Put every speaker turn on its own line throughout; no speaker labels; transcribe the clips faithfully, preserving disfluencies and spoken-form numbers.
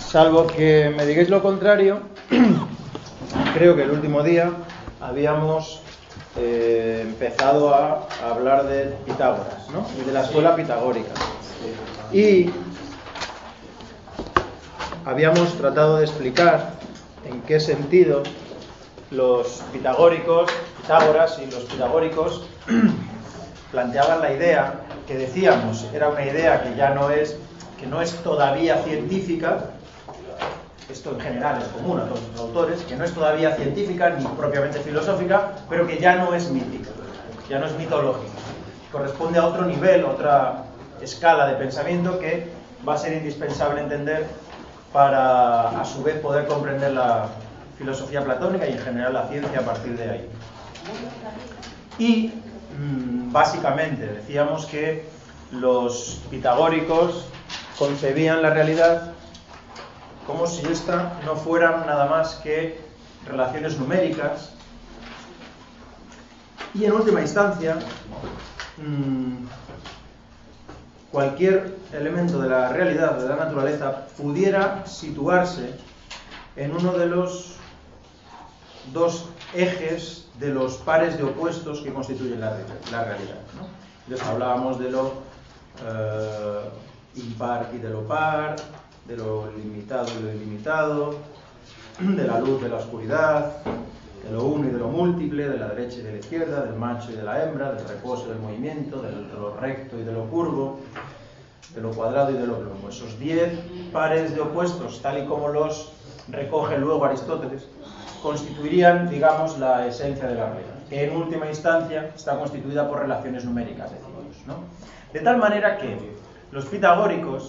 salvo que me digáis lo contrario, creo que el último día habíamos eh, empezado a, a hablar de Pitágoras, ¿no? Y de la escuela pitagórica. Y habíamos tratado de explicar en qué sentido los pitagóricos, Pitágoras y los pitagóricos planteaban la idea que decíamos, era una idea que ya no es, que no es todavía científica. Esto en general es común a todos los autores, que no es todavía científica ni propiamente filosófica, pero que ya no es mítica, ya no es mitológica. Corresponde a otro nivel, otra escala de pensamiento que va a ser indispensable entender para, a su vez, poder comprender la filosofía platónica y en general la ciencia a partir de ahí. Y, mmm, básicamente, decíamos que los pitagóricos concebían la realidad como si esta no fueran nada más que relaciones numéricas y en última instancia mmm, cualquier elemento de la realidad, de la naturaleza, pudiera situarse en uno de los dos ejes de los pares de opuestos que constituyen la, la realidad, ¿no? Entonces hablábamos de lo eh, impar y de lo par, de lo limitado y lo ilimitado, de la luz de la oscuridad, de lo uno y de lo múltiple, de la derecha y de la izquierda, del macho y de la hembra, del reposo y del movimiento, de lo recto y de lo curvo, de lo cuadrado y de lo plano. Esos diez pares de opuestos, tal y como los recoge luego Aristóteles, constituirían, digamos, la esencia de la realidad, que en última instancia está constituida por relaciones numéricas, decimos, ¿no? De tal manera que los pitagóricos,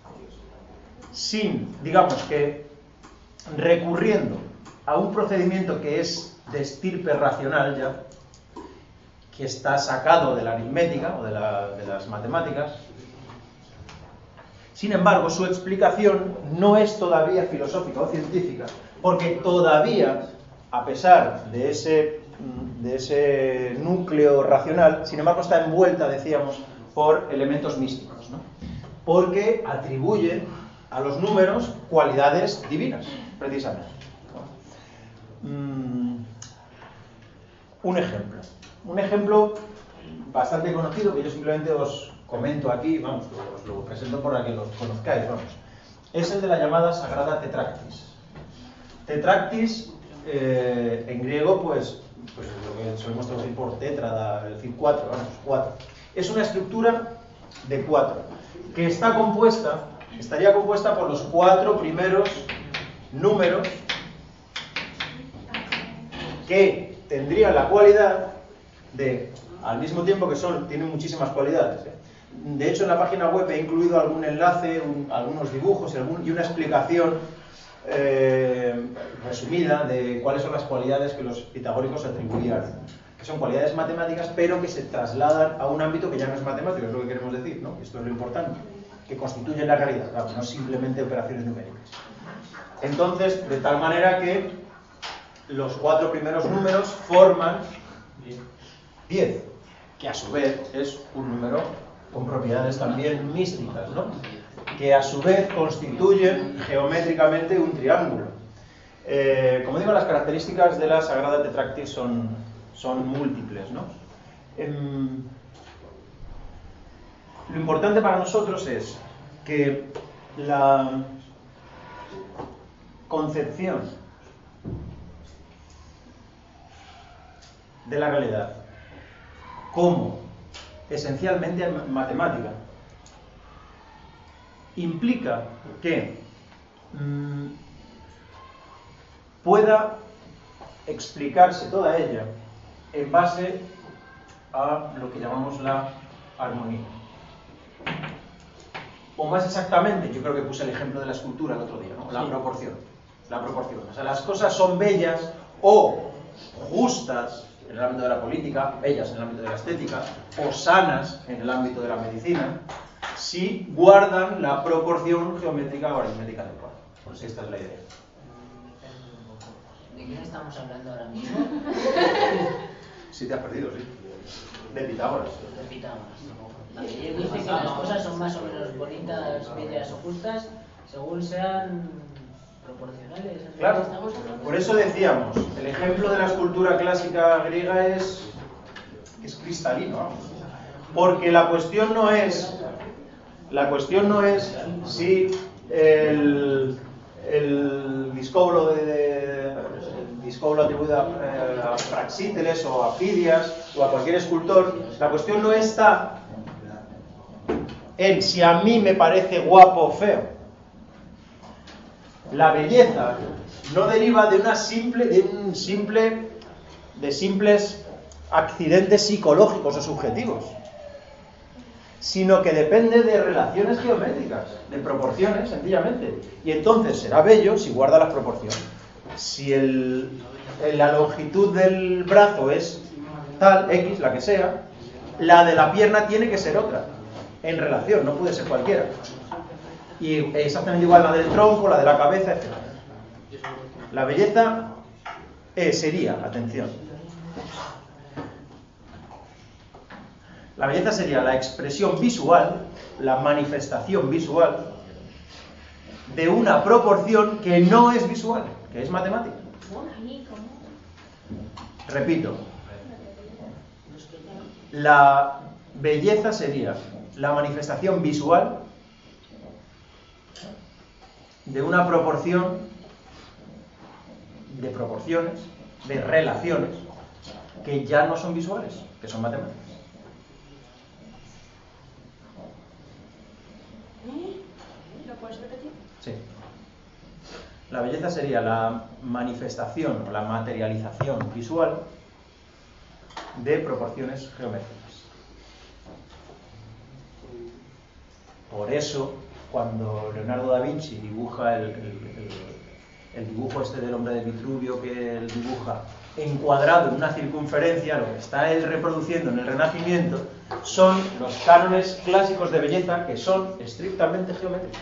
sin, digamos que, recurriendo a un procedimiento que es de estirpe racional ya, que está sacado de la aritmética o de, la, de las matemáticas, sin embargo, su explicación no es todavía filosófica o científica, porque todavía, a pesar de ese, de ese núcleo racional, sin embargo está envuelta, decíamos, por elementos místicos, ¿no? Porque atribuye a los números cualidades divinas, precisamente. Mm, un ejemplo. Un ejemplo bastante conocido que yo simplemente os comento aquí, vamos, os lo presento para que lo conozcáis, vamos. Es el de la llamada Sagrada Tetractis. Tetractis, eh, en griego, pues, pues lo que solemos traducir por tétrada, es decir, cuatro, vamos, cuatro. Es una estructura de cuatro, que está compuesta, estaría compuesta por los cuatro primeros números que tendrían la cualidad de, al mismo tiempo que son, tienen muchísimas cualidades, ¿eh? De hecho, en la página web he incluido algún enlace, un, algunos dibujos y, algún, y una explicación eh, resumida de cuáles son las cualidades que los pitagóricos atribuían, que son cualidades matemáticas, pero que se trasladan a un ámbito que ya no es matemático, es lo que queremos decir, ¿no? Esto es lo importante, que constituyen la realidad, claro, no simplemente operaciones numéricas. Entonces, de tal manera que los cuatro primeros números forman diez, que a su vez es un número con propiedades también místicas, ¿no? Que a su vez constituyen geométricamente un triángulo. Eh, como digo, las características de la Sagrada Tetractis son, son múltiples, ¿no? Eh, lo importante para nosotros es que la concepción de la realidad como esencialmente matemática implica que mmm, pueda explicarse toda ella en base a lo que llamamos la armonía. O más exactamente, yo creo que puse el ejemplo de la escultura el otro día, ¿no? La proporción. La proporción. O sea, las cosas son bellas o justas en el ámbito de la política, bellas en el ámbito de la estética, o sanas en el ámbito de la medicina, si guardan la proporción geométrica o aritmética adecuada. Pues esta es la idea.
¿De quién estamos hablando ahora mismo?
Sí, te has perdido, sí. De Pitágoras.
De Pitágoras. Vale, él dice que las cosas son más o menos bonitas, bellas o justas Según sean proporcionales.
Claro, por eso decíamos, el ejemplo de la escultura clásica griega es, es cristalino, vamos. Porque la cuestión no es, la cuestión no es si el, el discóbolo de, de el discóbolo atribuido a, eh, a Praxíteles o a Fidias o a cualquier escultor, la cuestión no está en si a mí me parece guapo o feo. La belleza no deriva de una simple, de un simple, de simples accidentes psicológicos o subjetivos, sino que depende de relaciones geométricas, de proporciones, sencillamente. Y entonces será bello si guarda las proporciones. Si el, la longitud del brazo es tal, X, la que sea, la de la pierna tiene que ser otra, en relación, no puede ser cualquiera. Y exactamente igual la del tronco, la de la cabeza, etcétera. La belleza eh, sería, atención, la belleza sería la expresión visual, la manifestación visual de una proporción que no es visual, que es matemática. Repito, la belleza sería la manifestación visual de una proporción, de proporciones, de relaciones, que ya no son visuales, que son matemáticas.
¿Lo puedes repetir?
Sí. La belleza sería la manifestación o la materialización visual de proporciones geométricas. Por eso, cuando Leonardo da Vinci dibuja el, el, el, el dibujo este del hombre de Vitruvio que él dibuja encuadrado en una circunferencia, lo que está él reproduciendo en el Renacimiento son los cánones clásicos de belleza, que son estrictamente geométricos.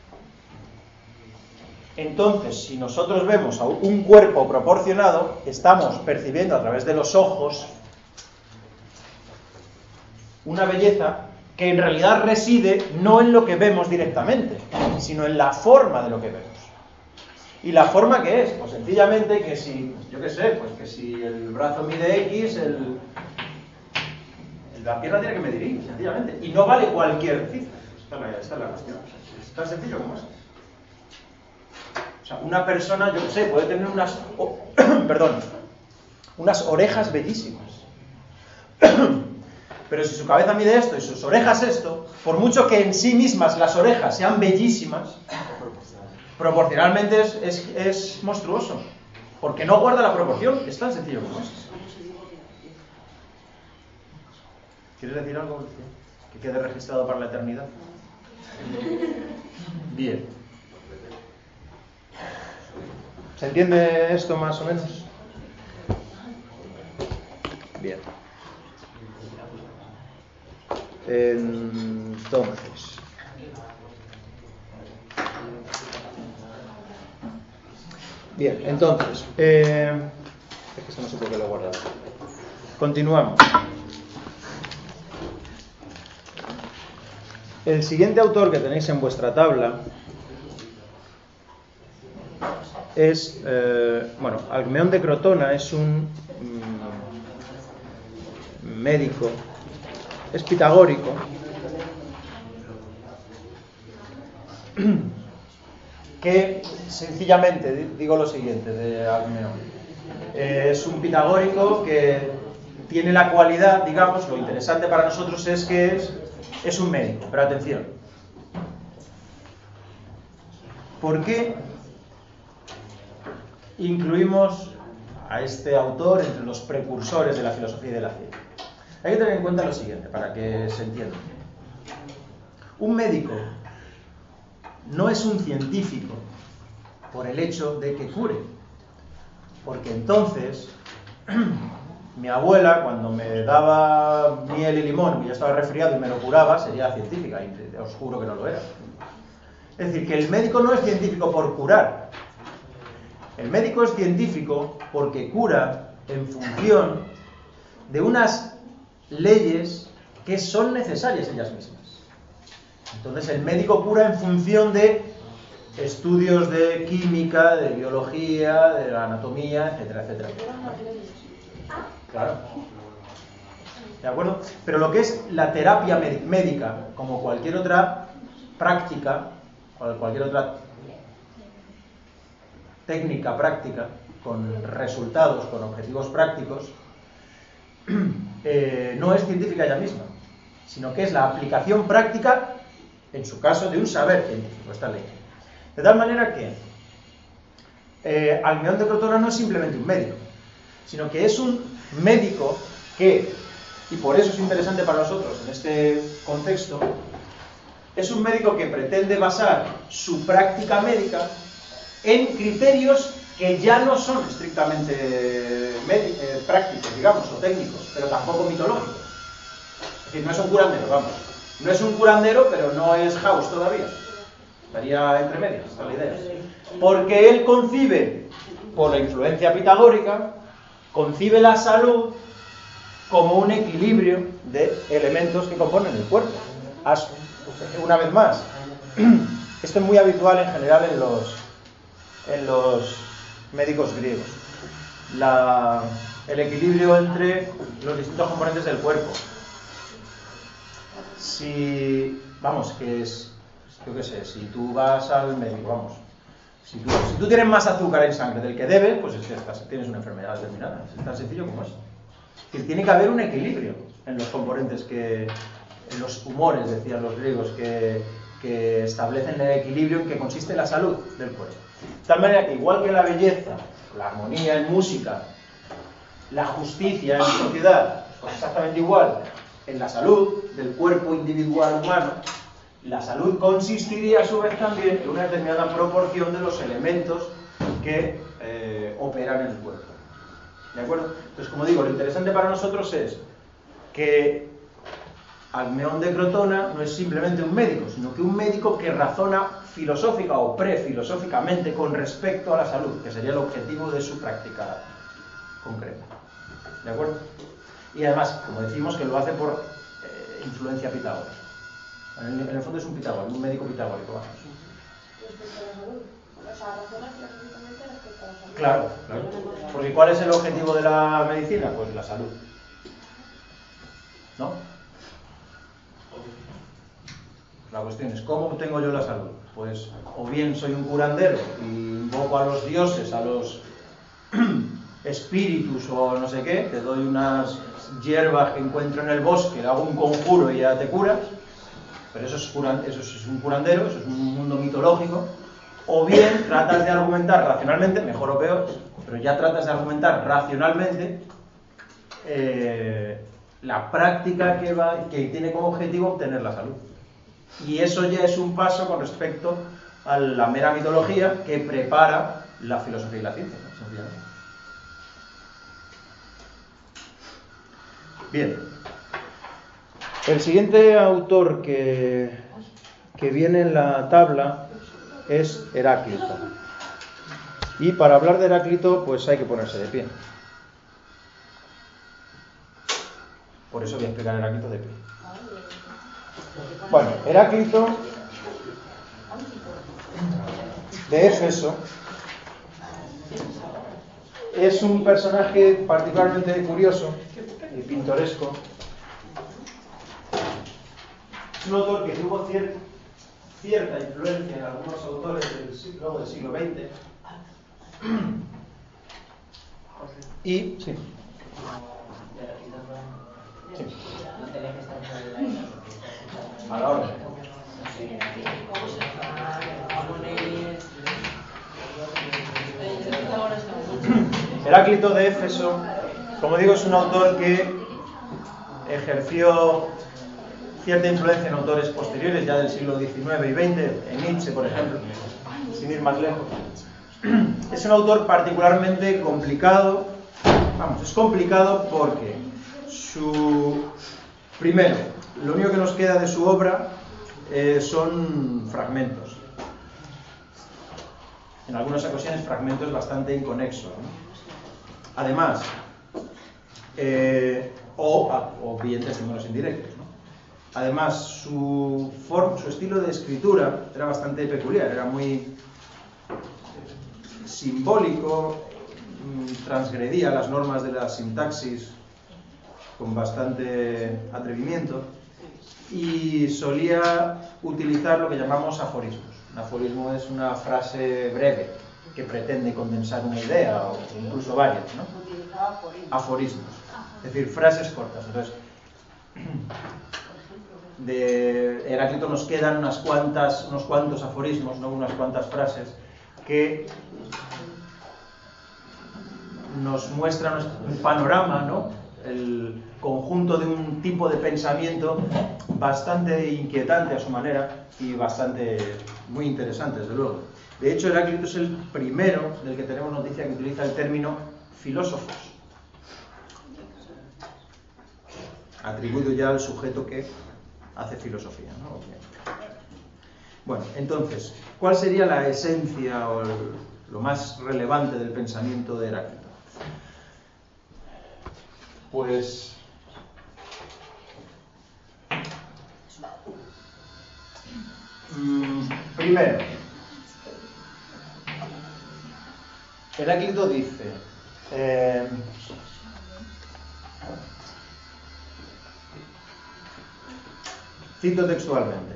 Entonces, si nosotros vemos a un cuerpo proporcionado, estamos percibiendo a través de los ojos una belleza que en realidad reside no en lo que vemos directamente, sino en la forma de lo que vemos. ¿Y la forma qué es? Pues sencillamente que si, yo qué sé, pues que si el brazo mide X, el, el, la pierna tiene que medir Y, sencillamente. Y no vale cualquier cifra. Esta es la, esta es la cuestión. Es tan sencillo como eso. O sea, una persona, yo qué sé, puede tener unas, oh, perdón, unas orejas bellísimas. Pero si su cabeza mide esto y sus orejas esto, por mucho que en sí mismas las orejas sean bellísimas, proporcionalmente es, es, es monstruoso, porque no guarda la proporción. Es tan sencillo como eso. ¿Quieres decir algo que quede registrado para la eternidad? Bien. ¿Se entiende esto más o menos? Bien. Entonces, bien, entonces, eh, es que esto no sé por qué lo he guardado. Continuamos. El siguiente autor que tenéis en vuestra tabla es, eh, bueno, Alcmeón de Crotona es un mm, médico. Es pitagórico, que sencillamente digo lo siguiente de Alcmeón. Eh, es un pitagórico que tiene la cualidad, digamos, lo interesante para nosotros es que es, es un médico, pero atención. ¿Por qué incluimos a este autor entre los precursores de la filosofía y de la ciencia? Hay que tener en cuenta lo siguiente, para que se entienda. Un médico no es un científico por el hecho de que cure. Porque entonces, mi abuela, cuando me daba miel y limón, y ya estaba resfriado y me lo curaba, sería científica, y os juro que no lo era. Es decir, que el médico no es científico por curar. El médico es científico porque cura en función de unas leyes que son necesarias ellas mismas. Entonces el médico cura en función de estudios de química, de biología, de la anatomía, etcétera, etcétera. Claro. ¿De acuerdo? Pero lo que es la terapia médica, como cualquier otra práctica, cualquier otra técnica práctica, con resultados, con objetivos prácticos, eh, no es científica ella misma, sino que es la aplicación práctica, en su caso, de un saber científico, esta ley. De tal manera que eh, Almeón de Crotona no es simplemente un médico, sino que es un médico que, y por eso es interesante para nosotros en este contexto, es un médico que pretende basar su práctica médica en criterios que ya no son estrictamente eh, prácticos, digamos, o técnicos, pero tampoco mitológicos. Es decir, no es un curandero, vamos. No es un curandero, pero no es House todavía. Estaría entre medias, esa es la idea. Porque él concibe, por la influencia pitagórica, concibe la salud como un equilibrio de elementos que componen el cuerpo. Una vez más, esto es muy habitual en general en los, en los médicos griegos. La, el equilibrio entre los distintos componentes del cuerpo. Si, vamos, que es, yo qué sé, si tú vas al médico, vamos, si tú, si tú tienes más azúcar en sangre del que debes, pues es que estás, tienes una enfermedad determinada. Es tan sencillo como eso. Es decir, tiene que haber un equilibrio en los componentes que, en los humores, decían los griegos, que, que establecen el equilibrio en que consiste la salud del cuerpo. De tal manera que, igual que la belleza, la armonía en música, la justicia en la sociedad, pues exactamente igual en la salud del cuerpo individual humano, la salud consistiría a su vez también en una determinada proporción de los elementos que eh, operan en el cuerpo. ¿De acuerdo? Entonces, como digo, lo interesante para nosotros es que Almeón de Crotona no es simplemente un médico, sino que un médico que razona filosófica o prefilosóficamente con respecto a la salud, que sería el objetivo de su práctica concreta. ¿De acuerdo? Y además, como decimos, que lo hace por eh, influencia pitagórica. En el, en el fondo es un pitagórico, un médico pitagórico. Vamos.
Respecto a la salud. O sea, razona filosóficamente respecto a la salud.
Claro, claro. Porque ¿cuál es el objetivo de la medicina? Pues la salud. ¿No? La cuestión es, ¿cómo tengo yo la salud? Pues o bien soy un curandero y invoco a los dioses, a los espíritus o no sé qué, te doy unas hierbas que encuentro en el bosque, le hago un conjuro y ya te curas, pero eso es, curan, eso es un curandero, eso es un mundo mitológico. O bien tratas de argumentar racionalmente, mejor o peor, pero ya tratas de argumentar racionalmente eh, la práctica que, va, que tiene como objetivo obtener la salud. Y eso ya es un paso con respecto a la mera mitología que prepara la filosofía y la ciencia, ¿no? Sencillamente. Bien. El siguiente autor que, que viene en la tabla es Heráclito. Y para hablar de Heráclito, pues hay que ponerse de pie. Por eso voy a explicar a Heráclito de pie. Bueno, Heráclito de Éfeso es un personaje particularmente curioso y pintoresco. Es un autor que tuvo cier- cierta influencia en algunos autores del siglo, del siglo veinte. Y, sí. Sí. A la orden. Heráclito de Éfeso, como digo, es un autor que ejerció cierta influencia en autores posteriores, ya del siglo diecinueve y veinte, en Nietzsche, por ejemplo, sin ir más lejos. Es un autor particularmente complicado. Vamos, es complicado porque su... Primero, lo único que nos queda de su obra eh, son fragmentos. En algunas ocasiones fragmentos bastante inconexos, ¿no? Además, eh, o, o bien testimonios indirectos, ¿no? Además, su, form, su estilo de escritura era bastante peculiar, era muy simbólico, transgredía las normas de la sintaxis con bastante atrevimiento y solía utilizar lo que llamamos aforismos. Un aforismo es una frase breve que pretende condensar una idea o incluso varias, ¿no? Aforismos, es decir, frases cortas. Entonces, de Heráclito nos quedan unas cuantas, unos cuantos aforismos, ¿no? Unas cuantas frases que nos muestran un panorama, ¿no? El conjunto de un tipo de pensamiento bastante inquietante a su manera y bastante muy interesante, desde luego. De hecho, Heráclito es el primero del que tenemos noticia que utiliza el término filósofos, atribuido ya al sujeto que hace filosofía, ¿no? Bueno, entonces, ¿cuál sería la esencia o el, lo más relevante del pensamiento de Heráclito? Pues mmm, primero, Heráclito dice, eh, cito textualmente,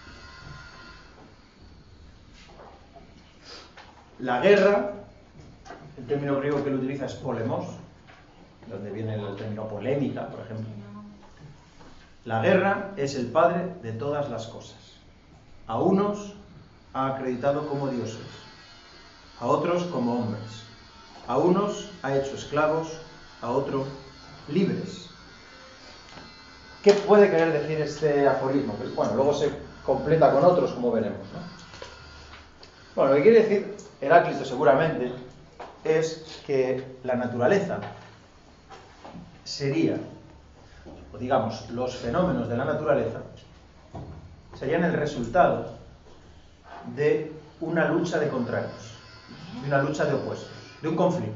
la guerra, el término griego que lo utiliza es polemos, donde viene el término polémica, por ejemplo. La guerra es el padre de todas las cosas. A unos ha acreditado como dioses, a otros como hombres. A unos ha hecho esclavos, a otros libres. ¿Qué puede querer decir este aforismo? Pues bueno, luego se completa con otros, como veremos, ¿no? Bueno, lo que quiere decir Heráclito seguramente es que la naturaleza sería, o digamos, los fenómenos de la naturaleza serían el resultado de una lucha de contrarios, de una lucha de opuestos, de un conflicto.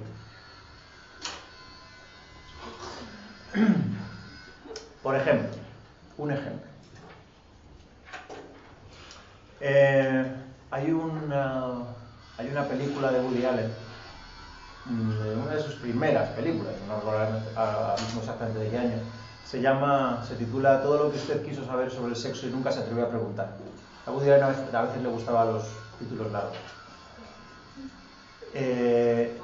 Por ejemplo, un ejemplo. Eh, hay, una, hay una película de Woody Allen, de una de sus primeras películas, no recuerdo ahora mismo exactamente de qué año, se llama, se titula Todo lo que usted quiso saber sobre el sexo y nunca se atrevió a preguntar. A Woody Allen a veces, a veces le gustaban los títulos largos. Eh,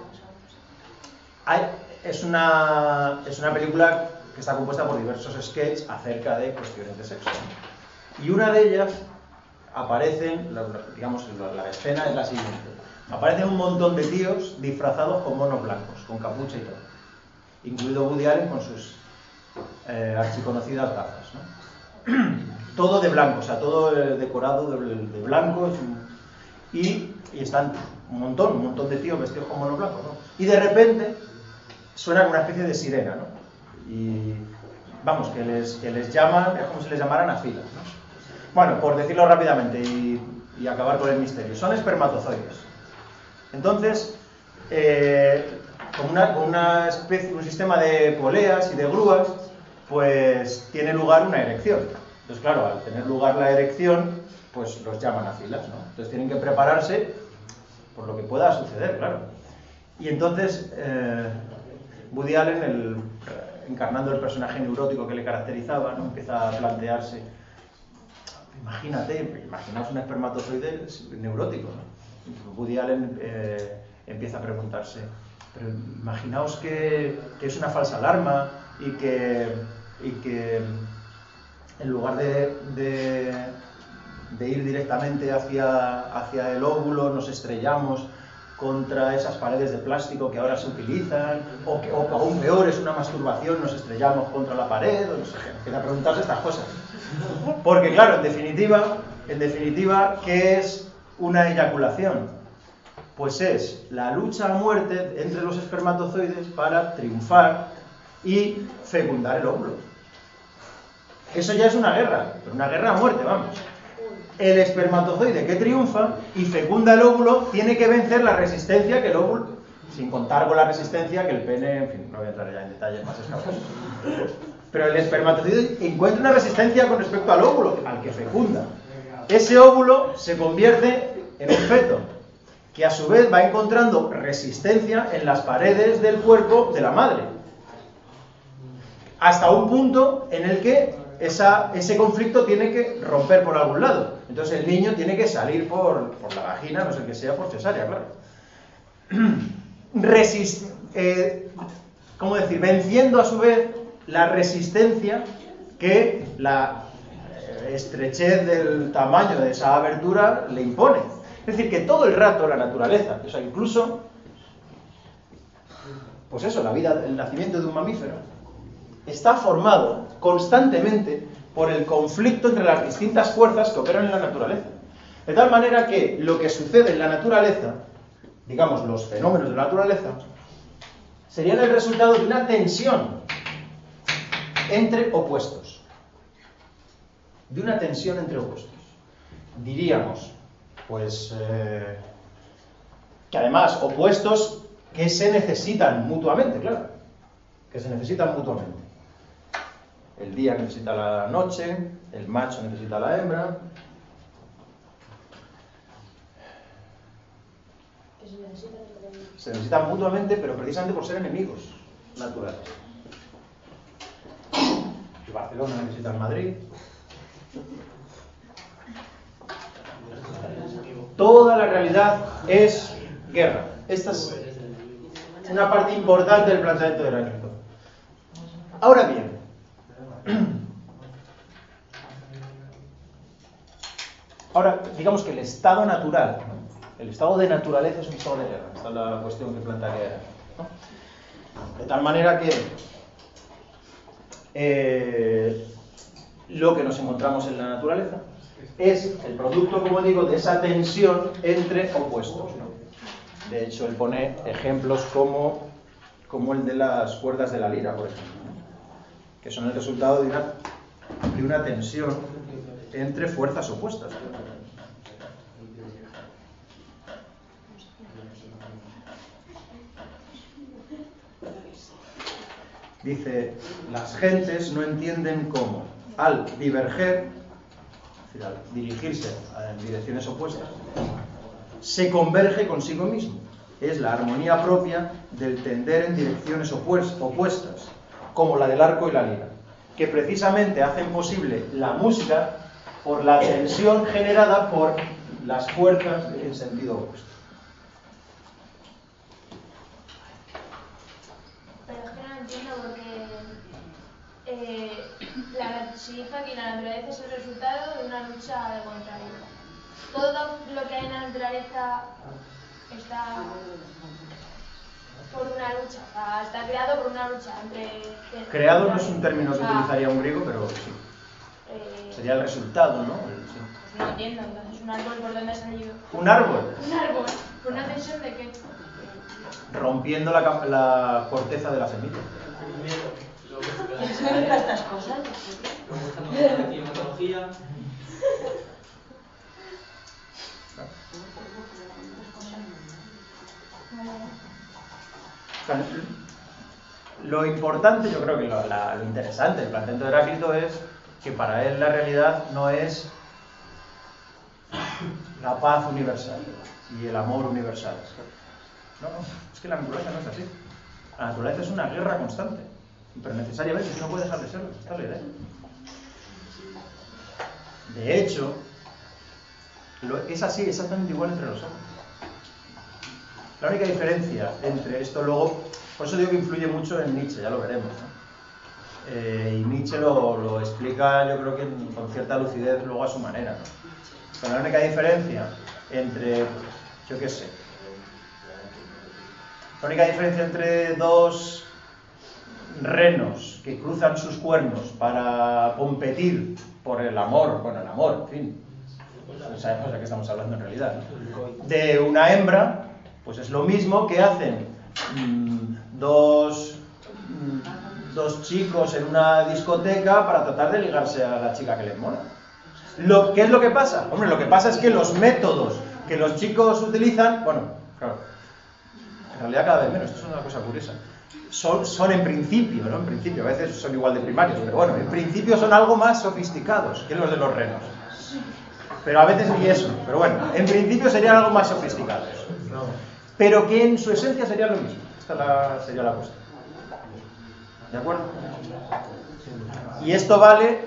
hay, es, una, es una película que está compuesta por diversos sketches acerca de cuestiones de sexo. Y una de ellas aparecen, digamos, la, la escena es la siguiente. Aparecen un montón de tíos disfrazados con monos blancos, con capucha y todo. Incluido Woody Allen con sus eh, archiconocidas gafas, ¿no? Todo de blanco, o sea, todo decorado de, de blanco. Y, y están un montón, un montón de tíos vestidos con monos blancos, ¿no? Y de repente suena una especie de sirena, ¿no? Y vamos, que les, que les llaman, es como si les llamaran a filas, ¿no? Bueno, por decirlo rápidamente y, y acabar con el misterio, son espermatozoides. Entonces, eh, con, una, con una especie, un sistema de poleas y de grúas, pues tiene lugar una erección. Entonces, claro, al tener lugar la erección, pues los llaman a filas, ¿no? Entonces tienen que prepararse por lo que pueda suceder, claro. Y entonces, eh, Woody Allen, el, encarnando el personaje neurótico que le caracterizaba, ¿no? Empieza a plantearse, imagínate, imaginaos un espermatozoide neurótico, ¿no? Woody Allen eh, empieza a preguntarse, pero imaginaos que, que es una falsa alarma y que, y que en lugar de, de, de ir directamente hacia, hacia el óvulo nos estrellamos contra esas paredes de plástico que ahora se utilizan, o que o aún peor es una masturbación, nos estrellamos contra la pared, o no sé, empieza a preguntarse estas cosas. Porque claro, en definitiva, en definitiva, ¿qué es una eyaculación? Pues es la lucha a muerte entre los espermatozoides para triunfar y fecundar el óvulo. Eso ya es una guerra, pero una guerra a muerte, vamos. El espermatozoide que triunfa y fecunda el óvulo tiene que vencer la resistencia que el óvulo, sin contar con la resistencia que el pene, en fin, no voy a entrar ya en detalles más escasos, Pero el espermatozoide encuentra una resistencia con respecto al óvulo, al que fecunda. Ese óvulo se convierte en un feto, que a su vez va encontrando resistencia en las paredes del cuerpo de la madre. Hasta un punto en el que esa, ese conflicto tiene que romper por algún lado. Entonces el niño tiene que salir por, por la vagina, no sé que sea por cesárea, claro. Resist, eh, ¿cómo decir? Venciendo a su vez la resistencia que la estrechez del tamaño de esa abertura le impone. Es decir, que todo el rato la naturaleza, o sea, incluso, pues eso, la vida, el nacimiento de un mamífero, está formado constantemente por el conflicto entre las distintas fuerzas que operan en la naturaleza. De tal manera que lo que sucede en la naturaleza, digamos, los fenómenos de la naturaleza, serían el resultado de una tensión entre opuestos. De una tensión entre opuestos. Diríamos, pues, eh, que además opuestos que se necesitan mutuamente, claro, que se necesitan mutuamente. El día necesita la noche, el macho necesita la hembra. Se necesitan mutuamente, pero precisamente por ser enemigos naturales. El Barcelona necesita el Madrid. Toda la realidad es guerra. Esta es una parte importante del planteamiento de Heráclito. Ahora bien, ahora digamos que el estado natural, ¿no? El estado de naturaleza es un estado de guerra. Esta es la cuestión que plantearía Heráclito, ¿no? De tal manera que eh, lo que nos encontramos en la naturaleza es el producto, como digo, de esa tensión entre opuestos, ¿no? De hecho, él pone ejemplos como, como el de las cuerdas de la lira, por ejemplo, ¿no? Que son el resultado de una, de una tensión entre fuerzas opuestas. Dice, las gentes no entienden cómo, al diverger, es decir, al dirigirse en direcciones opuestas, se converge consigo mismo. Es la armonía propia del tender en direcciones opuestas, como la del arco y la lira, que precisamente hacen posible la música por la tensión generada por las fuerzas en sentido opuesto.
Pero es que no entiendo porque eh, la, si dice aquí la naturaleza es el resultado de una lucha de contrarios. Todo lo que hay en la naturaleza está por una lucha, o sea, está creado por una lucha entre...
Creado no es un término que utilizaría un griego, pero sí. Eh, Sería el resultado, ¿no? El, sí.
Pues no entiendo, entonces un árbol, ¿por dónde ha salido?
¿Un árbol?
Un árbol, ¿por una tensión de qué?
Rompiendo la, la corteza de la semilla.
¿Quién se dedica a estas cosas? Como estamos aquí en mitología.
O sea, lo importante, yo creo que lo, la, lo interesante del planteamiento de Heráclito es que para él la realidad no es la paz universal y el amor universal. No, no, es que la naturaleza no es así. La naturaleza es una guerra constante, pero necesariamente no puede dejar de serlo. Esta es la idea. De hecho, lo, es así exactamente igual entre los hombres. La única diferencia entre esto luego, por eso digo que influye mucho en Nietzsche, ya lo veremos, ¿no? Eh, y Nietzsche lo, lo explica, yo creo que con cierta lucidez luego a su manera, ¿no? Pero la única diferencia entre, yo qué sé, la única diferencia entre dos renos que cruzan sus cuernos para competir por el amor, bueno, el amor, en fin, no sabemos de qué estamos hablando en realidad, ¿no? De una hembra, pues es lo mismo que hacen mmm, dos, mmm, dos chicos en una discoteca para tratar de ligarse a la chica que les mola. Lo, ¿Qué es lo que pasa? Hombre, lo que pasa es que los métodos que los chicos utilizan, bueno, claro, en realidad cada vez menos, esto es una cosa curiosa. son, son en principio, ¿no? En principio, a veces son igual de primarios, pero bueno, en principio son algo más sofisticados que los de los renos. Pero a veces ni eso, pero bueno, en principio serían algo más sofisticados. Pero que en su esencia sería lo mismo. Esta la, sería la cuestión. ¿De acuerdo? Y esto vale,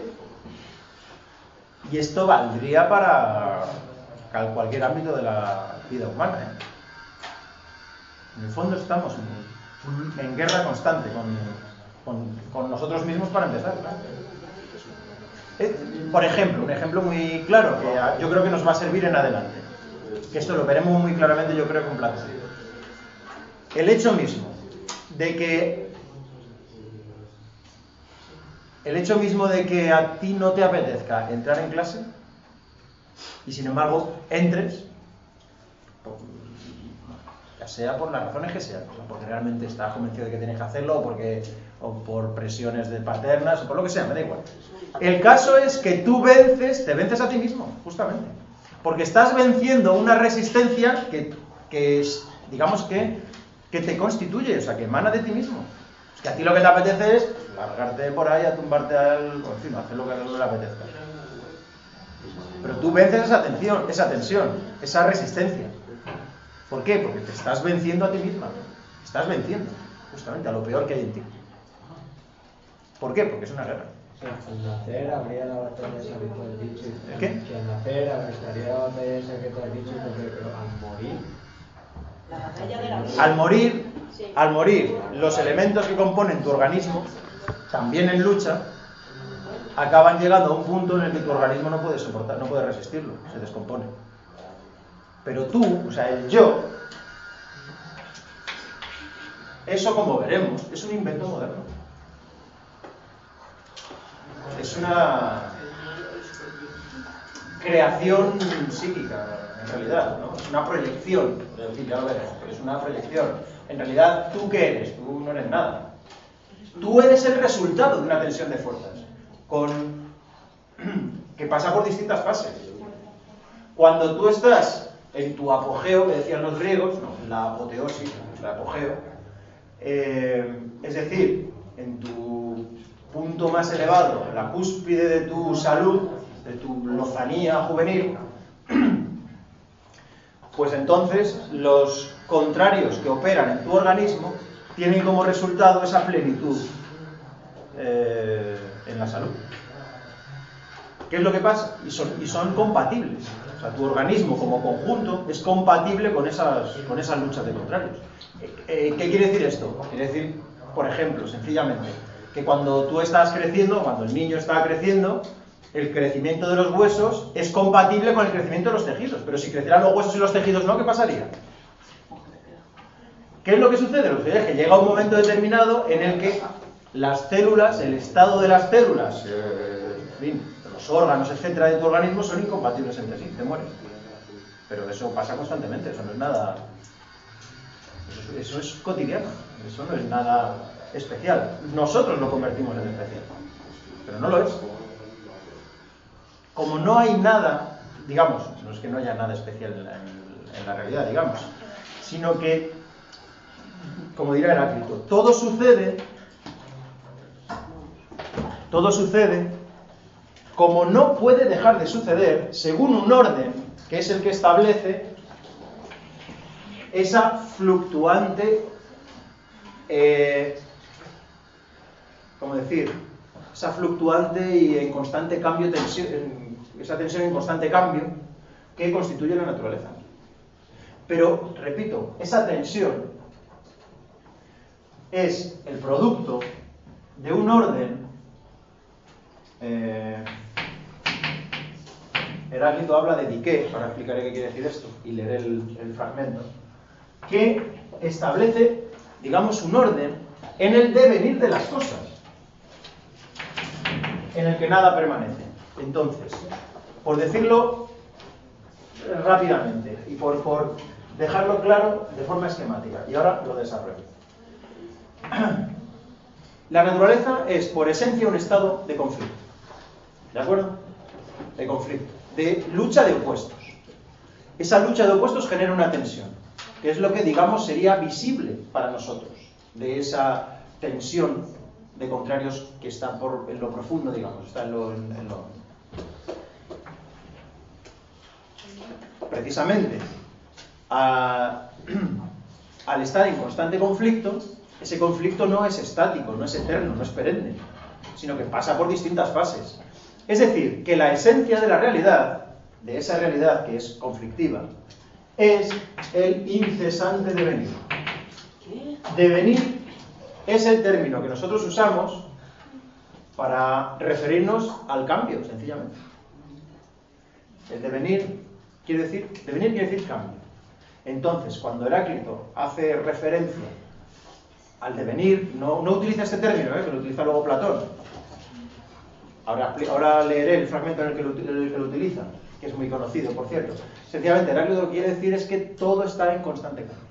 y esto valdría para cualquier ámbito de la vida humana, ¿eh? En el fondo estamos en, en guerra constante con, con, con nosotros mismos para empezar, ¿no? Eh, por ejemplo, un ejemplo muy claro que yo creo que nos va a servir en adelante, que esto lo veremos muy claramente, yo creo, con Platón. El hecho mismo de que el hecho mismo de que a ti no te apetezca entrar en clase y sin embargo entres, ya sea por las razones que sean, porque realmente estás convencido de que tienes que hacerlo, o porque o por presiones de paternas, o por lo que sea, me da igual. El caso es que tú vences, te vences a ti mismo, justamente, porque estás venciendo una resistencia que, que es, digamos que, que te constituye, o sea, que emana de ti mismo. Es que a ti lo que te apetece es largarte por ahí, a tumbarte al, o en fin, hacer lo que no le apetezca. Pero tú vences esa tensión, esa tensión, esa resistencia. ¿Por qué? Porque te estás venciendo a ti misma. Te estás venciendo, justamente, a lo peor que hay en ti. ¿Por qué? Porque es una guerra.
O sea, al nacer habría la batalla esa que tú has dicho.
¿Qué?
Que al nacer estaría la batalla esa que tú has dicho, pero al morir.
La batalla de la vida.
Al morir,
Sí.
al morir, los elementos que componen tu organismo, también en lucha, acaban llegando a un punto en el que tu organismo no puede soportar, no puede resistirlo, se descompone. Pero tú, o sea, el yo, eso, como veremos, es un invento moderno. Es una creación psíquica, en realidad, ¿no? Es una proyección, es decir, ya lo veremos, pero es una proyección. En realidad, ¿tú qué eres? Tú no eres nada. Tú eres el resultado de una tensión de fuerzas, con... que pasa por distintas fases. Cuando tú estás en tu apogeo, que decían los griegos, no, la apoteosis, el apogeo, eh, es decir, en tu punto más elevado, la cúspide de tu salud, de tu lozanía juvenil, pues entonces los contrarios que operan en tu organismo tienen como resultado esa plenitud eh, en la salud. ¿Qué es lo que pasa? Y son, y son compatibles. O sea, tu organismo como conjunto es compatible con esas, con esas luchas de contrarios. Eh, ¿Qué quiere decir esto? Quiere decir, por ejemplo, sencillamente, que cuando tú estás creciendo, cuando el niño está creciendo, el crecimiento de los huesos es compatible con el crecimiento de los tejidos. Pero si crecieran los huesos y los tejidos no, ¿qué pasaría? ¿Qué es lo que sucede? Lo que sucede es que llega un momento determinado en el que las células, el estado de las células, eh, en fin, los órganos, etcétera, de tu organismo son incompatibles entre sí, te mueres. Pero eso pasa constantemente, eso no es nada... Eso, eso es cotidiano, eso no es nada especial. Nosotros lo convertimos en especial, pero no lo es. Como no hay nada, digamos, no es que no haya nada especial en la, en, en la realidad, digamos, sino que, como dirá Heráclito, todo sucede, todo sucede como no puede dejar de suceder según un orden que es el que establece esa fluctuante, eh, ¿cómo decir? Esa fluctuante y en constante cambio, tensión, esa tensión en constante cambio que constituye la naturaleza. Pero, repito, esa tensión es el producto de un orden. Eh, Heráclito habla de diqué, ahora explicaré qué quiere decir esto y leeré el, el fragmento, que establece, digamos, un orden en el devenir de las cosas, en el que nada permanece. Entonces, por decirlo rápidamente y por, por dejarlo claro de forma esquemática, y ahora lo desarrollo. La naturaleza es, por esencia, un estado de conflicto. ¿De acuerdo? De conflicto. De lucha de opuestos. Esa lucha de opuestos genera una tensión, que es lo que, digamos, sería visible para nosotros. de esa tensión de contrarios que está por, en lo profundo, digamos, está en lo... En, en lo... Precisamente, a, al estar en constante conflicto, ese conflicto no es estático, no es eterno, no es perenne, sino que pasa por distintas fases. Es decir, que la esencia de la realidad, de esa realidad que es conflictiva, es el incesante devenir. Devenir es el término que nosotros usamos para referirnos al cambio, sencillamente. El devenir quiere decir, devenir quiere decir cambio. Entonces, cuando Heráclito hace referencia al devenir, no, no utiliza este término, ¿eh? Que lo utiliza luego Platón. Ahora, ahora leeré el fragmento en el que, lo, en el que lo utiliza, que es muy conocido, por cierto. Sencillamente, Heráclito lo que quiere decir es que todo está en constante cambio.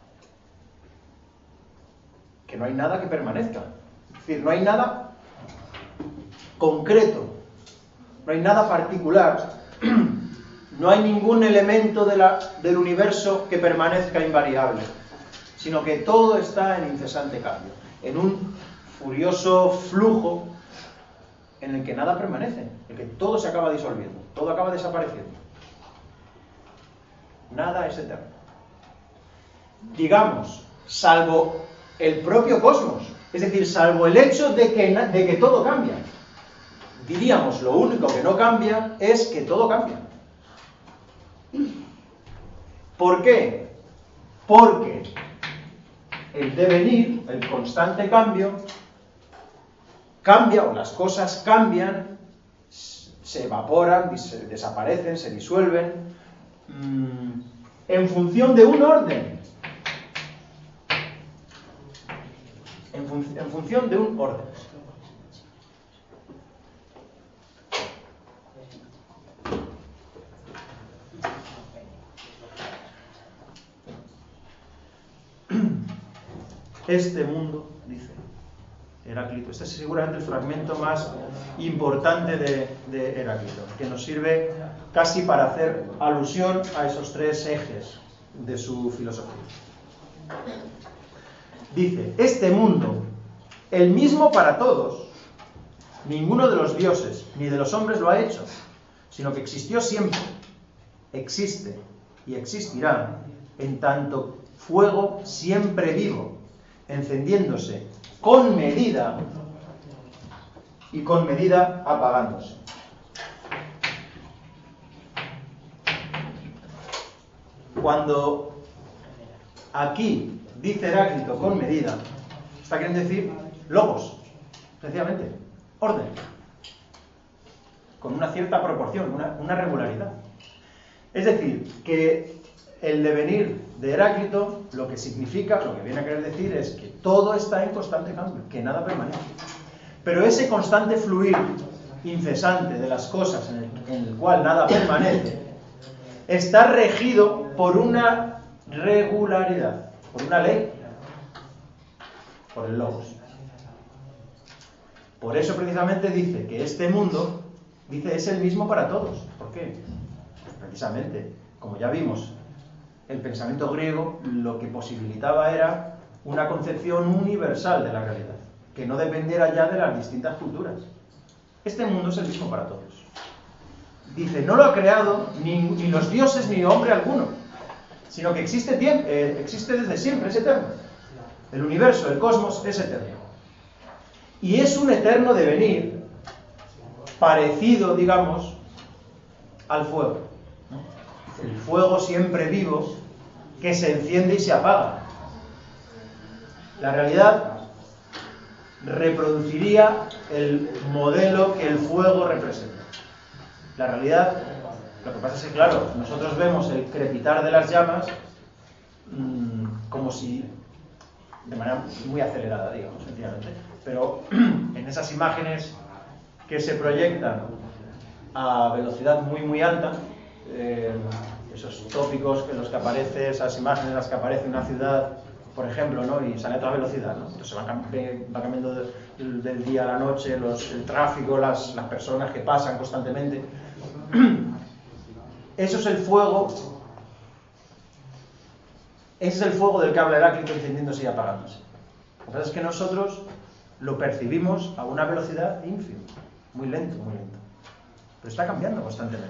Que no hay nada que permanezca. Es decir, no hay nada concreto, no hay nada particular, no hay ningún elemento de la, del universo que permanezca invariable, sino que todo está en incesante cambio, en un furioso flujo en el que nada permanece, en el que todo se acaba disolviendo, todo acaba desapareciendo. Nada es eterno. Digamos, salvo el propio cosmos, es decir, salvo el hecho de que, de que todo cambia. Diríamos, lo único que no cambia es que todo cambia. ¿Por qué? Porque el devenir, el constante cambio, cambia, o las cosas cambian, se evaporan, se desaparecen, se disuelven, mmm, en función de un orden. En, fun- en función de un orden. Este mundo, dice Heráclito, este es seguramente el fragmento más importante de, de Heráclito, que nos sirve casi para hacer alusión a esos tres ejes de su filosofía. Dice, este mundo, el mismo para todos, ninguno de los dioses ni de los hombres lo ha hecho, sino que existió siempre, existe y existirá, en tanto fuego siempre vivo, encendiéndose con medida y con medida apagándose. Cuando aquí dice Heráclito con medida, está queriendo decir logos, sencillamente, orden, con una cierta proporción, una, una regularidad. Es decir, que el devenir de Heráclito lo que significa, lo que viene a querer decir es que todo está en constante cambio, que nada permanece. Pero ese constante fluir incesante de las cosas en el, en el cual nada permanece está regido por una regularidad, por una ley, por el logos. Por eso precisamente dice que este mundo, dice, es el mismo para todos. ¿Por qué? Pues precisamente, como ya vimos, el pensamiento griego lo que posibilitaba era una concepción universal de la realidad, que no dependiera ya de las distintas culturas. Este mundo es el mismo para todos. Dice, no lo ha creado ni, ni los dioses ni hombre alguno, sino que existe, tiempo, eh, existe desde siempre, es eterno. El universo, el cosmos, es eterno. Y es un eterno devenir parecido, digamos, al fuego. El fuego siempre vivo que se enciende y se apaga. La realidad reproduciría el modelo que el fuego representa. La realidad, lo que pasa es que, claro, nosotros vemos el crepitar de las llamas mmm, como si, de manera muy acelerada, digamos, sencillamente, pero en esas imágenes que se proyectan a velocidad muy, muy alta, eh, esos tópicos en los que aparece, esas imágenes en las que aparece una ciudad, por ejemplo, ¿no? Y sale a toda velocidad, ¿no? Entonces va, va cambiando de, del día a la noche, los, el tráfico, las, las personas que pasan constantemente. Eso es el fuego, ese es el fuego del que habla Heráclito, encendiéndose y apagándose. Lo que pasa es que nosotros lo percibimos a una velocidad ínfima, muy lento, muy lento. Pero está cambiando constantemente.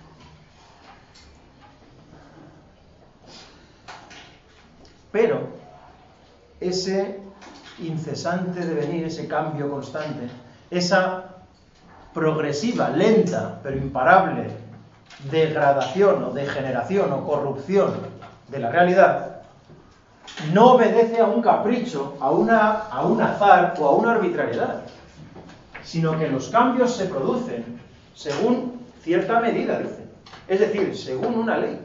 Pero ese incesante devenir, ese cambio constante, esa progresiva, lenta, pero imparable degradación o degeneración o corrupción de la realidad, no obedece a un capricho, a, una, a un azar o a una arbitrariedad, sino que los cambios se producen según cierta medida, dice. Es decir, según una ley.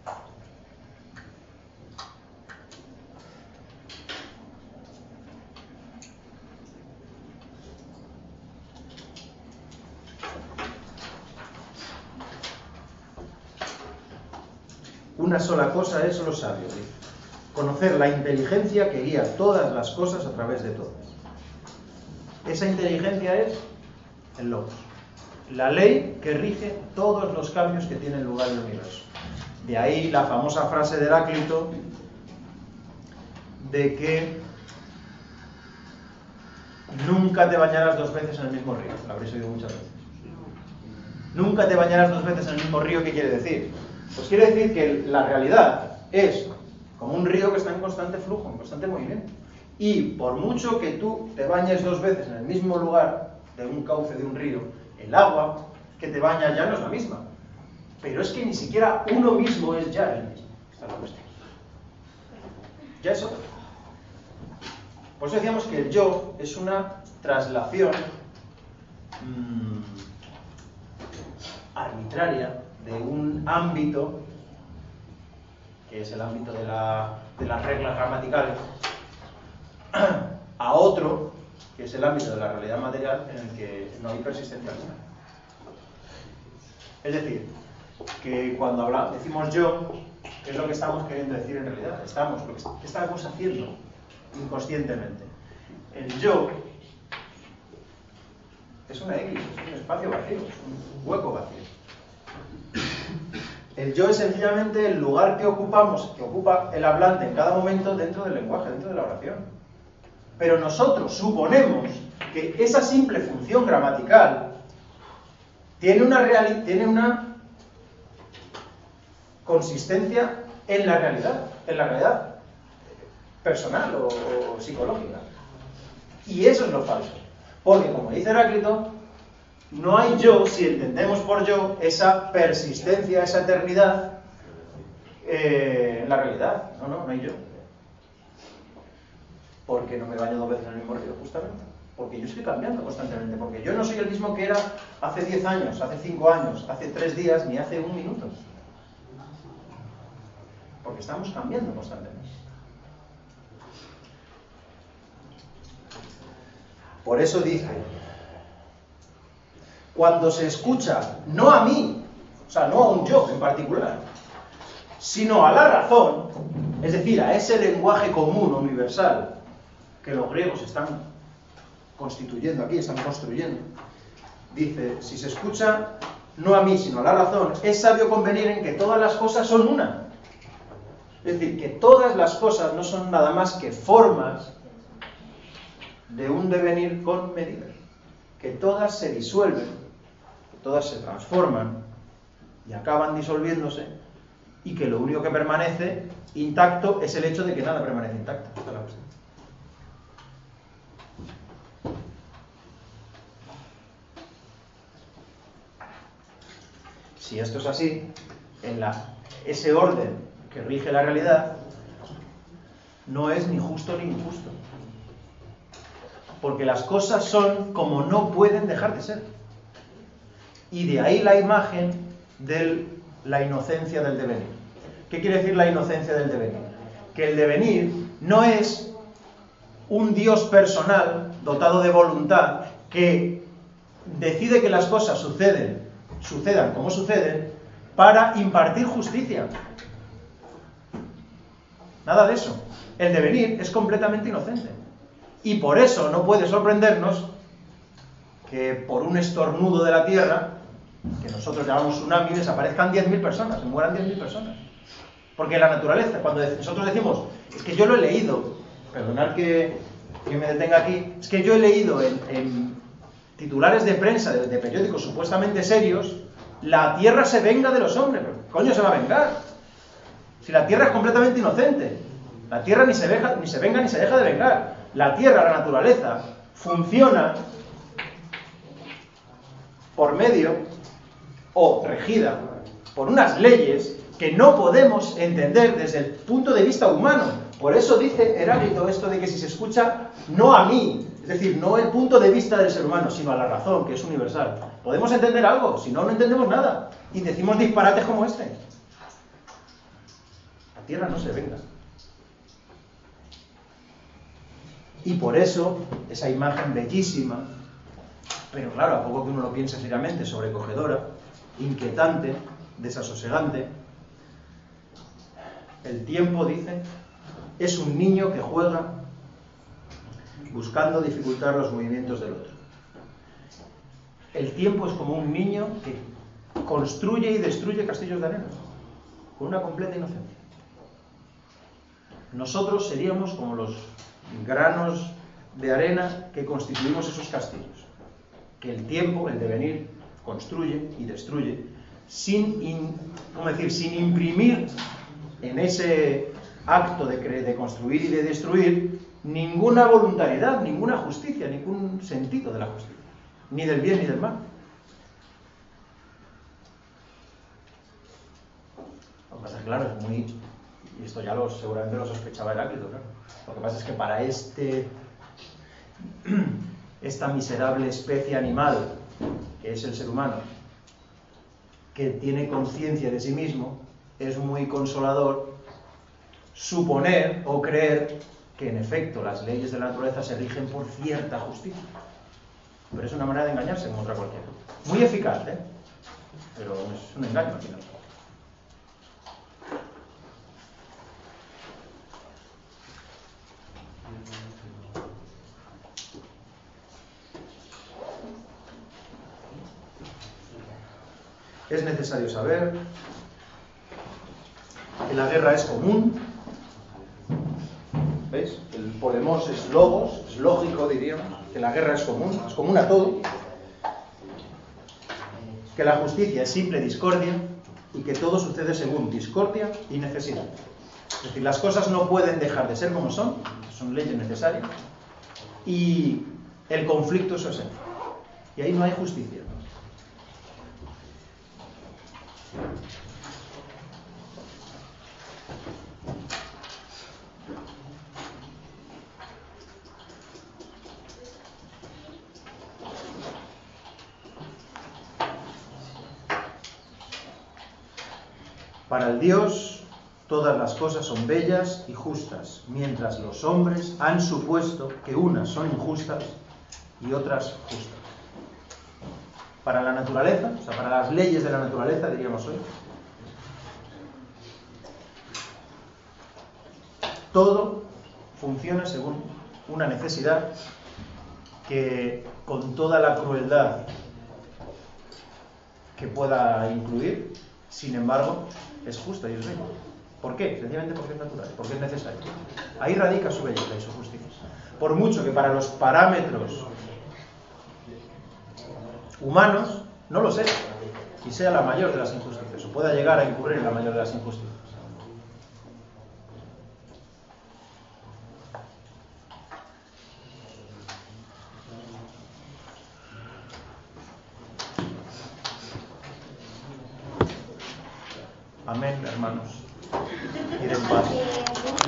Una sola cosa es lo sabio, dice. Conocer la inteligencia que guía todas las cosas a través de todas. Esa inteligencia es el logos, la ley que rige todos los cambios que tienen lugar en el universo. De ahí la famosa frase de Heráclito de que nunca te bañarás dos veces en el mismo río. Lo habréis oído muchas veces. Nunca te bañarás dos veces en el mismo río. ¿Qué quiere decir? Pues quiere decir que la realidad es como un río que está en constante flujo, en constante movimiento. Y por mucho que tú te bañes dos veces en el mismo lugar de un cauce de un río, el agua que te baña ya no es la misma. Pero es que ni siquiera uno mismo es ya el mismo. Esta es la cuestión. Ya es otro. Por eso decíamos que el yo es una traslación mmm, arbitraria de un ámbito, que es el ámbito de, la, de las reglas gramaticales, a otro, que es el ámbito de la realidad material, en el que no hay persistencia alguna. Es decir, que cuando hablamos, decimos yo, ¿qué es lo que estamos queriendo decir en realidad? Estamos, lo que, ¿qué estamos haciendo inconscientemente? El yo es una X, es un espacio vacío, es un hueco vacío. El yo es sencillamente el lugar que ocupamos, que ocupa el hablante en cada momento dentro del lenguaje, dentro de la oración. Pero nosotros suponemos que esa simple función gramatical tiene una, reali- tiene una consistencia en la realidad, en la realidad personal o, o psicológica. Y eso es lo falso. Porque, como dice Heráclito, no hay yo, si entendemos por yo, esa persistencia, esa eternidad eh, en la realidad. No, no, no hay yo. Porque no me baño dos veces en el mismo río, justamente. Porque yo estoy cambiando constantemente. Porque yo no soy el mismo que era hace diez años, hace cinco años, hace tres días, ni hace un minuto. Porque estamos cambiando constantemente. Por eso dice, cuando se escucha, no a mí, o sea, no a un yo en particular, sino a la razón, es decir, a ese lenguaje común, universal, que los griegos están constituyendo aquí, están construyendo, dice, si se escucha, no a mí, sino a la razón, es sabio convenir en que todas las cosas son una. Es decir, que todas las cosas no son nada más que formas de un devenir con medida, que todas se disuelven, que todas se transforman y acaban disolviéndose, y que lo único que permanece intacto es el hecho de que nada permanece intacto. Esta es la cuestión. Si esto es así, en la, ese orden que rige la realidad no es ni justo ni injusto. Porque las cosas son como no pueden dejar de ser. Y de ahí la imagen de la inocencia del devenir. ¿Qué quiere decir la inocencia del devenir? Que el devenir no es un Dios personal, dotado de voluntad, que decide que las cosas suceden, sucedan como suceden, para impartir justicia. Nada de eso. El devenir es completamente inocente. Y por eso no puede sorprendernos que por un estornudo de la Tierra, que nosotros llamamos tsunami, desaparezcan diez mil personas, se mueran diez mil personas. Porque la naturaleza, cuando nosotros decimos, es que yo lo he leído, perdonad que que me detenga aquí, es que yo he leído en, en titulares de prensa de, de periódicos supuestamente serios, la Tierra se venga de los hombres. Pero, ¿coño se va a vengar? Si la Tierra es completamente inocente. La Tierra ni se, veja, ni se venga ni se deja de vengar. La Tierra, la naturaleza, funciona por medio o regida por unas leyes que no podemos entender desde el punto de vista humano. Por eso dice Heráclito esto de que si se escucha no a mí, es decir, no el punto de vista del ser humano, sino a la razón, que es universal. Podemos entender algo, si no, no entendemos nada. Y decimos disparates como este. La Tierra no se venga. Y por eso, esa imagen bellísima, pero claro, a poco que uno lo piense seriamente, sobrecogedora, inquietante, desasosegante, el tiempo, dice, es un niño que juega buscando dificultar los movimientos del otro. El tiempo es como un niño que construye y destruye castillos de arena, con una completa inocencia. Nosotros seríamos como los granos de arena que constituimos esos castillos, que el tiempo, el devenir, construye y destruye sin, in, ¿cómo decir? sin imprimir en ese acto de, de construir y de destruir ninguna voluntariedad, ninguna justicia, ningún sentido de la justicia, ni del bien ni del mal. Lo que pasa es que, claro, es muy... y esto ya lo, seguramente lo sospechaba Heráclito, claro. Lo que pasa es que para este esta miserable especie animal que es el ser humano, que tiene conciencia de sí mismo, es muy consolador suponer o creer que en efecto las leyes de la naturaleza se rigen por cierta justicia. Pero es una manera de engañarse como otra cualquiera. Muy eficaz, ¿eh? Pero es un engaño al final. Es necesario saber que la guerra es común. ¿Veis? El polemos es logos, es lógico, diríamos, que la guerra es común, es común a todo. Que la justicia es simple discordia y que todo sucede según discordia y necesidad. Es decir, las cosas no pueden dejar de ser como son, son leyes necesarias, y el conflicto es su esencia. Y ahí no hay justicia. Para el Dios, todas las cosas son bellas y justas, mientras los hombres han supuesto que unas son injustas y otras justas. Para la naturaleza, o sea, para las leyes de la naturaleza, diríamos hoy, todo funciona según una necesidad que, con toda la crueldad que pueda incluir, sin embargo, es justa y es bella. ¿Por qué? Sencillamente porque es natural, porque es necesario. Ahí radica su belleza y su justicia. Por mucho que para los parámetros humanos no lo sea, y sea la mayor de las injusticias, o pueda llegar a incurrir en la mayor de las injusticias. Amén, hermanos. Ir en paz.